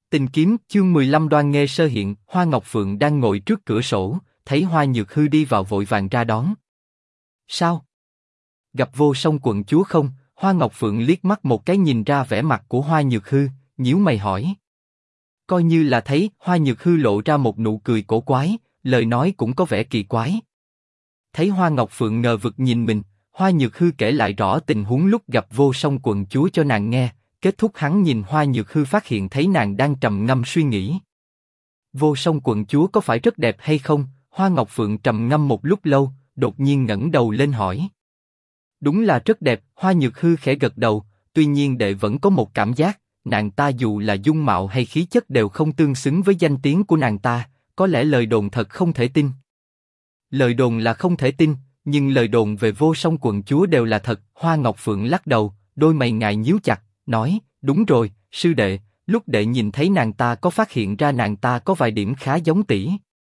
Tình kiếm chương 15 Đoan Nghê sơ hiện, Hoa Ngọc Phượng đang ngồi trước cửa sổ, thấy Hoa Nhược Hư đi vào vội vàng ra đón. Sao? Gặp Vô Song quận chúa không? Hoa Ngọc Phượng liếc mắt một cái nhìn ra vẻ mặt của Hoa Nhược Hư, nhíu mày hỏi. Coi như là thấy, Hoa Nhược Hư lộ ra một nụ cười cổ quái, lời nói cũng có vẻ kỳ quái. Thấy Hoa Ngọc Phượng ngờ vực nhìn mình, Hoa Nhược Hư kể lại rõ tình huống lúc gặp Vô Song quận chúa cho nàng nghe. Kết thúc hắn nhìn Hoa Nhược Hư phát hiện thấy nàng đang trầm ngâm suy nghĩ. Vô Song quận chúa có phải rất đẹp hay không? Hoa Ngọc Phượng trầm ngâm một lúc lâu, đột nhiên ngẩng đầu lên hỏi. Đúng là rất đẹp, Hoa Nhược Hư khẽ gật đầu, tuy nhiên đệ vẫn có một cảm giác, nàng ta dù là dung mạo hay khí chất đều không tương xứng với danh tiếng của nàng ta, có lẽ lời đồn thật không thể tin. Lời đồn là không thể tin, nhưng lời đồn về Vô Song quận chúa đều là thật. Hoa Ngọc Phượng lắc đầu, đôi mày ngài nhíu chặt, nói, đúng rồi, sư đệ, lúc đệ nhìn thấy nàng ta có phát hiện ra nàng ta có vài điểm khá giống tỷ.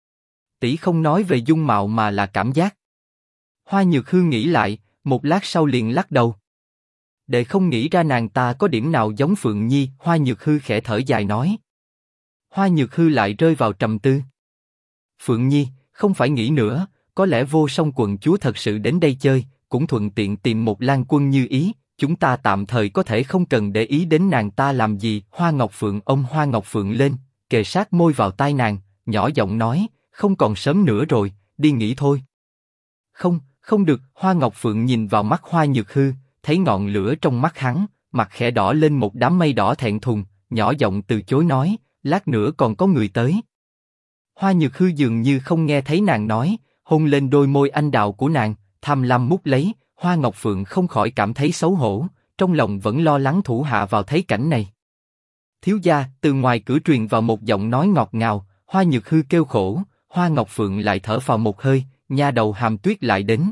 Tỷ không nói về dung mạo mà là cảm giác. Hoa Nhược Hư nghĩ lại, một lát sau liền lắc đầu. Đệ không nghĩ ra nàng ta có điểm nào giống Phượng Nhi. Hoa Nhược Hư khẽ thở dài nói. Hoa Nhược Hư lại rơi vào trầm tư. Phượng Nhi, không phải nghĩ nữa, có lẽ Vô Song quận chúa thật sự đến đây chơi, cũng thuận tiện tìm một lang quân như ý. Chúng ta tạm thời có thể không cần để ý đến nàng ta làm gì. Hoa Ngọc Phượng ôm Hoa Ngọc Phượng lên, kề sát môi vào tai nàng, nhỏ giọng nói, không còn sớm nữa rồi, đi nghỉ thôi. Không, không được. Hoa Ngọc Phượng nhìn vào mắt Hoa Nhược Hư, thấy ngọn lửa trong mắt hắn, mặt khẽ đỏ lên một đám mây đỏ thẹn thùng, nhỏ giọng từ chối nói, lát nữa còn có người tới. Hoa Nhược Hư dường như không nghe thấy nàng nói, hôn lên đôi môi anh đào của nàng, tham lam mút lấy. Hoa Ngọc Phượng không khỏi cảm thấy xấu hổ, trong lòng vẫn lo lắng thủ hạ vào thấy cảnh này. Thiếu gia, từ ngoài cửa truyền vào một giọng nói ngọt ngào. Hoa Nhược Hư kêu khổ, Hoa Ngọc Phượng lại thở phào một hơi, nha đầu Hàm Tuyết lại đến.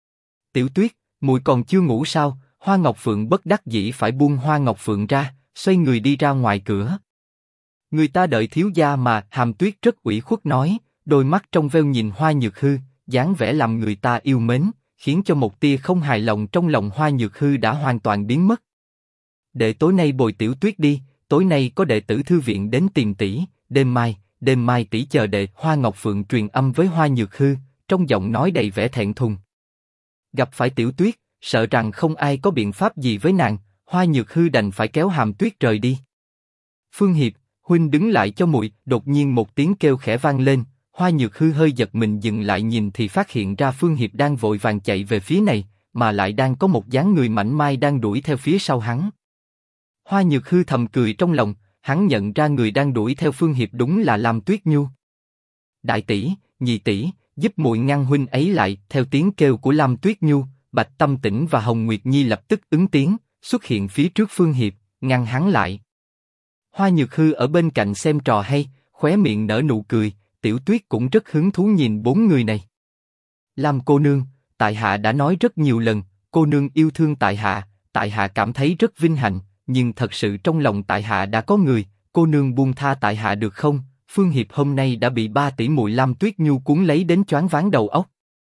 Tiểu Tuyết, muội còn chưa ngủ sao? Hoa Ngọc Phượng bất đắc dĩ phải buông Hoa Ngọc Phượng ra, xoay người đi ra ngoài cửa. Người ta đợi thiếu gia mà. Hàm Tuyết rất ủy khuất nói, đôi mắt trong veo nhìn Hoa Nhược Hư, dáng vẻ làm người ta yêu mến, khiến cho một tia không hài lòng trong lòng Hoa Nhược Hư đã hoàn toàn biến mất. Đệ tối nay bồi Tiểu Tuyết đi, tối nay có đệ tử thư viện đến tìm tỷ, đêm mai tỷ chờ đệ. Hoa Ngọc Phượng truyền âm với Hoa Nhược Hư, trong giọng nói đầy vẻ thẹn thùng. Gặp phải Tiểu Tuyết, sợ rằng không ai có biện pháp gì với nàng, Hoa Nhược Hư đành phải kéo Hàm Tuyết rời đi. Phương Hiệp, huynh đứng lại cho muội. Đột nhiên một tiếng kêu khẽ vang lên. Hoa Nhược Hư hơi giật mình dừng lại nhìn thì phát hiện ra Phương Hiệp đang vội vàng chạy về phía này, mà lại đang có một dáng người mảnh mai đang đuổi theo phía sau hắn. Hoa Nhược Hư thầm cười trong lòng, hắn nhận ra người đang đuổi theo Phương Hiệp đúng là Lam Tuyết Nhu. Đại tỷ, nhị tỷ, giúp muội ngăn huynh ấy lại. Theo tiếng kêu của Lam Tuyết Nhu, Bạch Tâm Tĩnh và Hồng Nguyệt Nhi lập tức ứng tiếng, xuất hiện phía trước Phương Hiệp, ngăn hắn lại. Hoa Nhược Hư ở bên cạnh xem trò hay, khóe miệng nở nụ cười. Tiểu Tuyết cũng rất hứng thú nhìn bốn người này. Lam cô nương, tại hạ đã nói rất nhiều lần, cô nương yêu thương tại hạ cảm thấy rất vinh hạnh, nhưng thật sự trong lòng tại hạ đã có người, cô nương buông tha tại hạ được không? Phương Hiệp hôm nay đã bị ba tỷ muội Lam Tuyết Nhu cuốn lấy đến choáng váng đầu óc.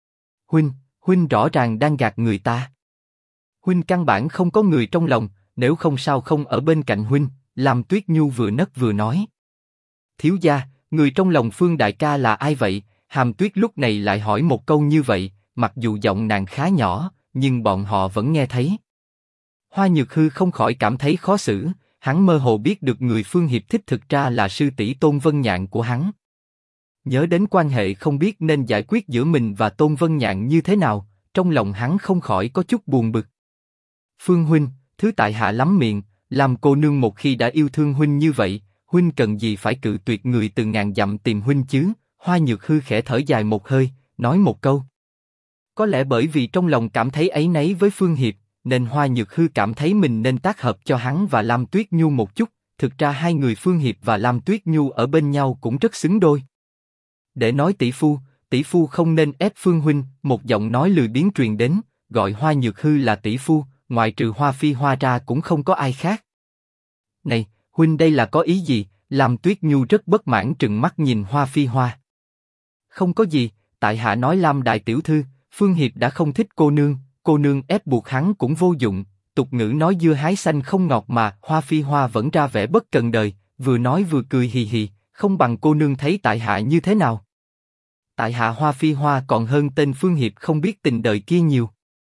Huynh rõ ràng đang gạt người ta. Huynh căn bản không có người trong lòng, nếu không sao không ở bên cạnh huynh. Lam Tuyết Nhu vừa nấc vừa nói. Thiếu gia, người trong lòng Phương đại ca là ai vậy? Hàm Tuyết lúc này lại hỏi một câu như vậy, mặc dù giọng nàng khá nhỏ, nhưng bọn họ vẫn nghe thấy. Hoa Nhược Hư không khỏi cảm thấy khó xử, hắn mơ hồ biết được người Phương Hiệp thích thực ra là sư tỷ Tôn Vân Nhạn của hắn. Nhớ đến quan hệ không biết nên giải quyết giữa mình và Tôn Vân Nhạn như thế nào, trong lòng hắn không khỏi có chút buồn bực. Phương huynh, thứ tại hạ lắm miệng, làm cô nương một khi đã yêu thương huynh như vậy, huynh cần gì phải cự tuyệt người từ ngàn dặm tìm huynh chứ? Hoa Nhược Hư khẽ thở dài một hơi, nói một câu. Có lẽ bởi vì trong lòng cảm thấy áy náy với Phương Hiệp, nên Hoa Nhược Hư cảm thấy mình nên tác hợp cho hắn và Lam Tuyết Nhu một chút. Thực ra hai người Phương Hiệp và Lam Tuyết Nhu ở bên nhau cũng rất xứng đôi. Để nói tỷ phu không nên ép Phương huynh. Một giọng nói lười biếng truyền đến, gọi Hoa Nhược Hư là tỷ phu, ngoài trừ Hoa Phi Hoa ra cũng không có ai khác. Này, huynh đây là có ý gì? Lam Tuyết Nhu rất bất mãn trừng mắt nhìn Hoa Phi Hoa. Không có gì, tại hạ nói Lam đại tiểu thư, Phương Hiệp đã không thích cô nương ép buộc hắn cũng vô dụng. Tục ngữ nói dưa hái xanh không ngọt mà. Hoa Phi Hoa vẫn ra vẻ bất cần đời, vừa nói vừa cười hì hì, không bằng cô nương thấy tại hạ như thế nào? Tại hạ Hoa Phi Hoa còn hơn tên Phương Hiệp không biết tình đời kia nhiều.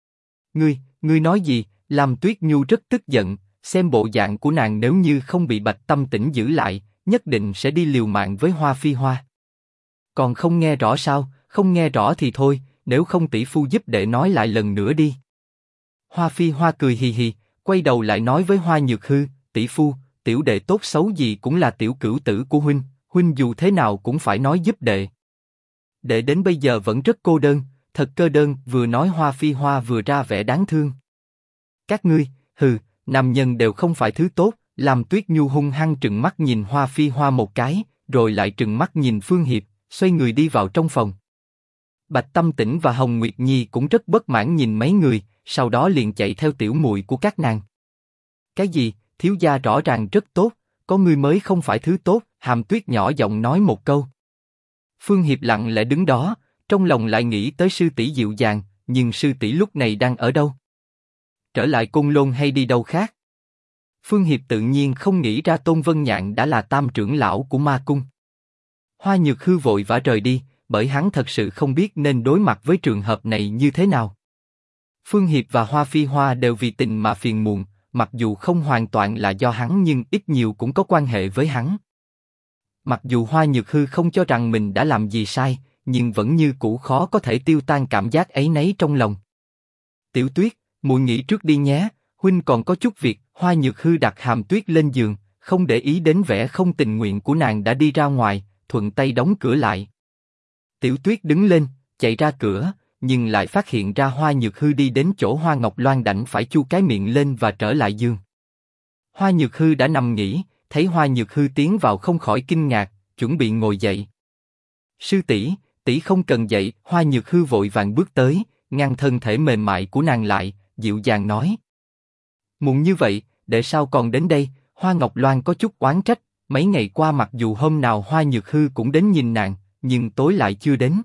Ngươi nói gì? Làm Tuyết Nhu rất tức giận, xem bộ dạng của nàng nếu như không bị Bạch Tâm Tĩnh giữ lại, nhất định sẽ đi liều mạng với Hoa Phi Hoa. Còn không nghe rõ sao? Không nghe rõ thì thôi, nếu không tỷ phu giúp đệ nói lại lần nữa đi. Hoa Phi Hoa cười hì hì, quay đầu lại nói với Hoa Nhược Hư, tỷ phu, tiểu đệ tốt xấu gì cũng là tiểu cửu tử của huynh, huynh dù thế nào cũng phải nói giúp đệ. Đệ đến bây giờ vẫn rất cô đơn, thật cơ đơn. Vừa nói Hoa Phi Hoa vừa ra vẻ đáng thương. Các ngươi, nam nhân đều không phải thứ tốt. Làm Tuyết Nhu hung hăng trừng mắt nhìn Hoa Phi Hoa một cái, rồi lại trừng mắt nhìn Phương Hiệp, xoay người đi vào trong phòng. Bạch Tâm Tĩnh và Hồng Nguyệt Nhi cũng rất bất mãn nhìn mấy người, sau đó liền chạy theo tiểu muội của các nàng. Cái gì? Thiếu gia rõ ràng rất tốt, có ngươi mới không phải thứ tốt. Hàm Tuyết nhỏ giọng nói một câu. Phương Hiệp lặng lẽ đứng đó, trong lòng lại nghĩ tới sư tỷ dịu dàng, nhưng sư tỷ lúc này đang ở đâu? Trở lại Côn Lôn hay đi đâu khác? Phương Hiệp tự nhiên không nghĩ ra Tôn Vân Nhạn đã là tam trưởng lão của Ma Cung. Hoa Nhược Hư vội vã rời đi, bởi hắn thật sự không biết nên đối mặt với trường hợp này như thế nào. Phương Hiệp và Hoa Phi Hoa đều vì tình mà phiền muộn, mặc dù không hoàn toàn là do hắn nhưng ít nhiều cũng có quan hệ với hắn. Mặc dù Hoa Nhược Hư không cho rằng mình đã làm gì sai, nhưng vẫn như cũ khó có thể tiêu tan cảm giác áy náy trong lòng. Tiểu Tuyết, muội nghỉ trước đi nhé, huynh còn có chút việc. Hoa Nhược Hư đặt Hàm Tuyết lên giường, không để ý đến vẻ không tình nguyện của nàng đã đi ra ngoài, thuận tay đóng cửa lại. Tiểu Tuyết đứng lên, chạy ra cửa, nhưng lại phát hiện ra Hoa Nhược Hư đi đến chỗ Hoa Ngọc Loan đành phải chu cái miệng lên và trở lại giường. Hoa Nhược Hư đã nằm nghỉ, thấy Hoa Nhược Hư tiến vào không khỏi kinh ngạc, chuẩn bị ngồi dậy. Sư tỷ, tỷ không cần dậy. Hoa Nhược Hư vội vàng bước tới, ngăn thân thể mềm mại của nàng lại, dịu dàng nói. Muộn như vậy, để sao còn đến đây? Hoa Ngọc Loan có chút oán trách, mấy ngày qua mặc dù hôm nào Hoa Nhược Hư cũng đến nhìn nàng, nhưng tối lại chưa đến.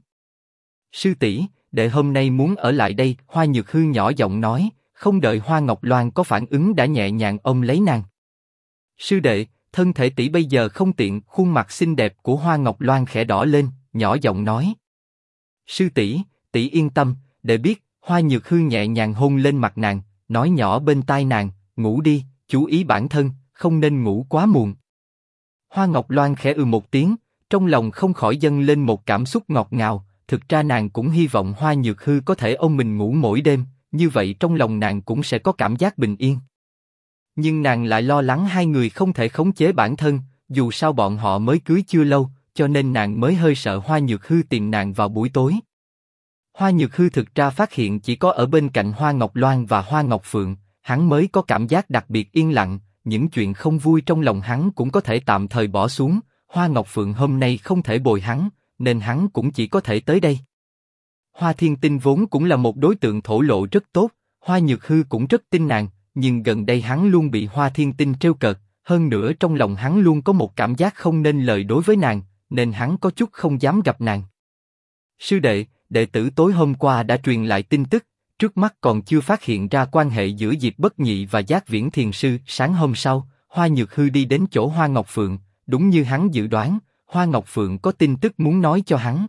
Sư tỷ, đệ hôm nay muốn ở lại đây. Hoa Nhược Hư nhỏ giọng nói, không đợi Hoa Ngọc Loan có phản ứng đã nhẹ nhàng ôm lấy nàng. Sư đệ, thân thể tỷ bây giờ không tiện. Khuôn mặt xinh đẹp của Hoa Ngọc Loan khẽ đỏ lên, nhỏ giọng nói. Sư tỷ, tỷ yên tâm, đệ biết. Hoa Nhược Hư nhẹ nhàng hôn lên mặt nàng, nói nhỏ bên tai nàng, ngủ đi, chú ý bản thân, không nên ngủ quá muộn. Hoa Ngọc Loan khẽ một tiếng, trong lòng không khỏi dâng lên một cảm xúc ngọt ngào. Thực ra nàng cũng hy vọng Hoa Nhược Hư có thể ôm mình ngủ mỗi đêm, như vậy trong lòng nàng cũng sẽ có cảm giác bình yên. Nhưng nàng lại lo lắng hai người không thể khống chế bản thân, dù sao bọn họ mới cưới chưa lâu, cho nên nàng mới hơi sợ Hoa Nhược Hư tìm nàng vào buổi tối. Hoa Nhược Hư thực ra phát hiện chỉ có ở bên cạnh Hoa Ngọc Loan và Hoa Ngọc Phượng, hắn mới có cảm giác đặc biệt yên lặng, những chuyện không vui trong lòng hắn cũng có thể tạm thời bỏ xuống. Hoa Ngọc Phượng hôm nay không thể bồi hắn, nên hắn cũng chỉ có thể tới đây. Hoa Thiên Tinh vốn cũng là một đối tượng thổ lộ rất tốt, Hoa Nhược Hư cũng rất tin nàng, nhưng gần đây hắn luôn bị Hoa Thiên Tinh trêu cợt, hơn nữa trong lòng hắn luôn có một cảm giác không nên lời đối với nàng, nên hắn có chút không dám gặp nàng. Sư đệ, đệ tử tối hôm qua đã truyền lại tin tức, trước mắt còn chưa phát hiện ra quan hệ giữa Diệp Bất Nhị và Giác Viễn Thiền Sư. Sáng hôm sau, Hoa Nhược Hư đi đến chỗ Hoa Ngọc Phượng, đúng như hắn dự đoán, Hoa Ngọc Phượng có tin tức muốn nói cho hắn.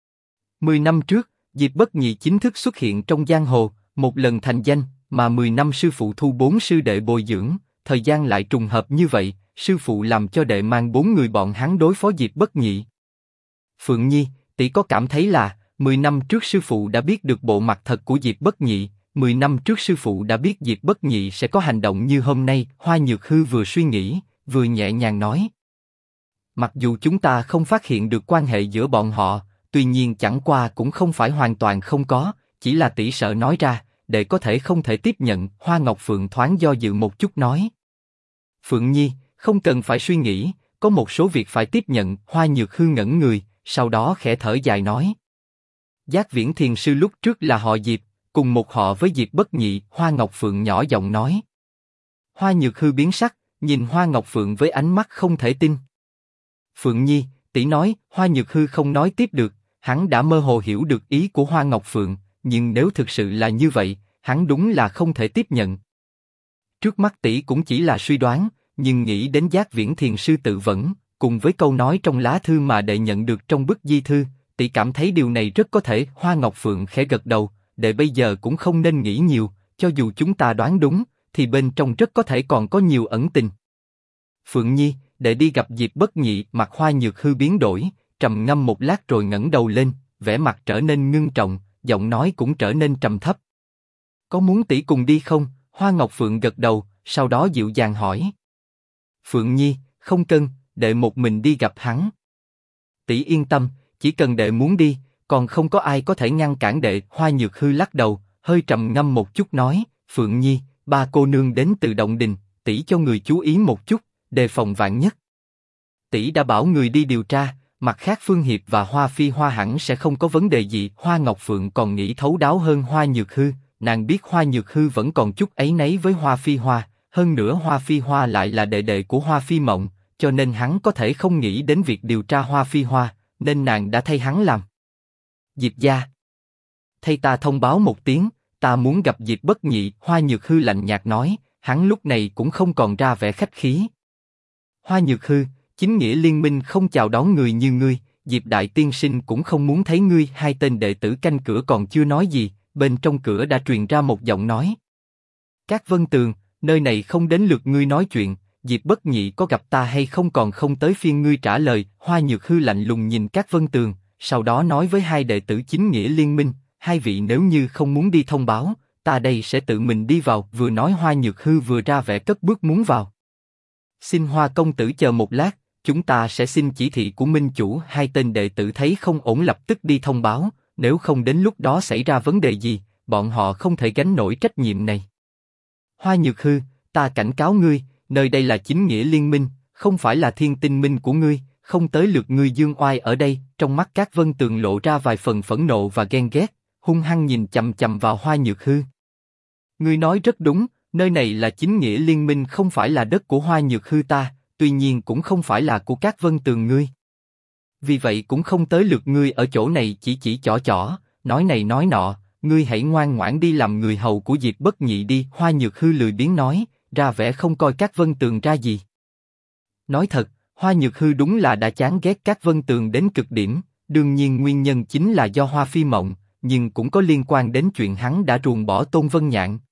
10 năm trước, Diệp Bất Nhị chính thức xuất hiện trong giang hồ, một lần thành danh, mà 10 năm sư phụ thu 4 sư đệ bồi dưỡng, thời gian lại trùng hợp như vậy, sư phụ làm cho đệ mang 4 người bọn hắn đối phó Diệp Bất Nhị. Phượng Nhi, tỷ có cảm thấy là 10 năm trước sư phụ đã biết được bộ mặt thật của Diệp Bất Nhị, 10 năm trước sư phụ đã biết Diệp Bất Nhị sẽ có hành động như hôm nay. Hoa Nhược Hư vừa suy nghĩ, vừa nhẹ nhàng nói. Mặc dù chúng ta không phát hiện được quan hệ giữa bọn họ, tuy nhiên chẳng qua cũng không phải hoàn toàn không có, chỉ là tỷ sợ nói ra, để có thể không thể tiếp nhận. Hoa Ngọc Phượng thoáng do dự một chút nói. Phượng Nhi, không cần phải suy nghĩ, có một số việc phải tiếp nhận. Hoa Nhược Hư ngẩn người, sau đó khẽ thở dài nói. Giác Viễn Thiền Sư lúc trước là họ Diệp, cùng một họ với Diệp Bất Nhị. Hoa Ngọc Phượng nhỏ giọng nói. Hoa Nhược Hư biến sắc, nhìn Hoa Ngọc Phượng với ánh mắt không thể tin. Phượng Nhi, tỷ nói. Hoa Nhược Hư không nói tiếp được, hắn đã mơ hồ hiểu được ý của Hoa Ngọc Phượng, nhưng nếu thực sự là như vậy, hắn đúng là không thể tiếp nhận. Trước mắt tỷ cũng chỉ là suy đoán, nhưng nghĩ đến Giác Viễn Thiền sư tự vẫn, cùng với câu nói trong lá thư mà đệ nhận được trong bức di thư, tỷ cảm thấy điều này rất có thể. Hoa Ngọc Phượng khẽ gật đầu, đệ bây giờ cũng không nên nghĩ nhiều, cho dù chúng ta đoán đúng, thì bên trong rất có thể còn có nhiều ẩn tình. Phượng Nhi, đệ đi gặp Diệp Bất Nhị. Mặt Hoa Nhược Hư biến đổi, trầm ngâm một lát rồi ngẩng đầu lên, vẻ mặt trở nên ngưng trọng, giọng nói cũng trở nên trầm thấp. Có muốn tỷ cùng đi không? Hoa Ngọc Phượng gật đầu, sau đó dịu dàng hỏi. Phượng Nhi, không cần, đệ một mình đi gặp hắn. Tỷ yên tâm, chỉ cần đệ muốn đi, còn không có ai có thể ngăn cản đệ. Hoa Nhược Hư lắc đầu, hơi trầm ngâm một chút nói, Phượng Nhi, ba cô nương đến từ động đình, tỷ cho người chú ý một chút, đề phòng vạn nhất. Tỷ đã bảo người đi điều tra, mặt khác Phương Hiệp và Hoa Phi Hoa hẳn sẽ không có vấn đề gì. Hoa Ngọc Phượng còn nghĩ thấu đáo hơn Hoa Nhược Hư, nàng biết Hoa Nhược Hư vẫn còn chút áy náy với Hoa Phi Hoa, hơn nữa Hoa Phi Hoa lại là đệ đệ của Hoa Phi Mộng, cho nên hắn có thể không nghĩ đến việc điều tra Hoa Phi Hoa, nên nàng đã thay hắn làm. Diệp gia, thay ta thông báo một tiếng, ta muốn gặp Diệp Bất Nhị. Hoa Nhược Hư lạnh nhạt nói, hắn lúc này cũng không còn ra vẻ khách khí. Hoa Nhược Hư, chính nghĩa liên minh không chào đón người như ngươi, Diệp Đại Tiên Sinh cũng không muốn thấy ngươi. Hai tên đệ tử canh cửa còn chưa nói gì, bên trong cửa đã truyền ra một giọng nói. Các Vân Tường, nơi này không đến lượt ngươi nói chuyện, Diệp Bất Nhị có gặp ta hay không còn không tới phiên ngươi trả lời. Hoa Nhược Hư lạnh lùng nhìn các Vân Tường, sau đó nói với hai đệ tử chính nghĩa liên minh, hai vị nếu như không muốn đi thông báo, ta đây sẽ tự mình đi vào. Vừa nói Hoa Nhược Hư vừa ra vẻ cất bước muốn vào. Xin Hoa công tử chờ một lát, chúng ta sẽ xin chỉ thị của minh chủ. Hai tên đệ tử thấy không ổn lập tức đi thông báo, nếu không đến lúc đó xảy ra vấn đề gì, bọn họ không thể gánh nổi trách nhiệm này. Hoa Nhược Hư, ta cảnh cáo ngươi, nơi đây là chính nghĩa liên minh, không phải là thiên tinh minh của ngươi, không tới lượt ngươi dương oai ở đây. Trong mắt các Vân Tường lộ ra vài phần phẫn nộ và ghen ghét, hung hăng nhìn chằm chằm vào Hoa Nhược Hư. Ngươi nói rất đúng, nơi này là chính nghĩa liên minh, không phải là đất của Hoa Nhược Hư ta, tuy nhiên cũng không phải là của các Vân Tường ngươi. Vì vậy cũng không tới lượt ngươi ở chỗ này chỉ chỏ, nói này nói nọ, ngươi hãy ngoan ngoãn đi làm người hầu của Diệp Bất Nhị đi. Hoa Nhược Hư lười biếng nói, ra vẻ không coi các Vân Tường ra gì. Nói thật, Hoa Nhược Hư đúng là đã chán ghét các Vân Tường đến cực điểm, đương nhiên nguyên nhân chính là do Hoa Phi Mộng, nhưng cũng có liên quan đến chuyện hắn đã ruồng bỏ Tôn Vân Nhạn,